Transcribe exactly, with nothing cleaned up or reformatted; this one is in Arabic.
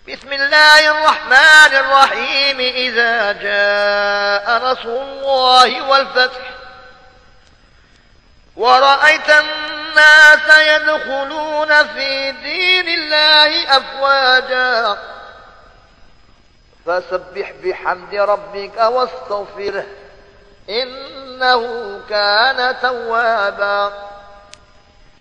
بسم الله الرحمن الرحيم إذا جاء نصر الله والفتح ورأيت الناس يدخلون في دين الله أفواجا فسبح بحمد ربك واستغفره إنه كان توابا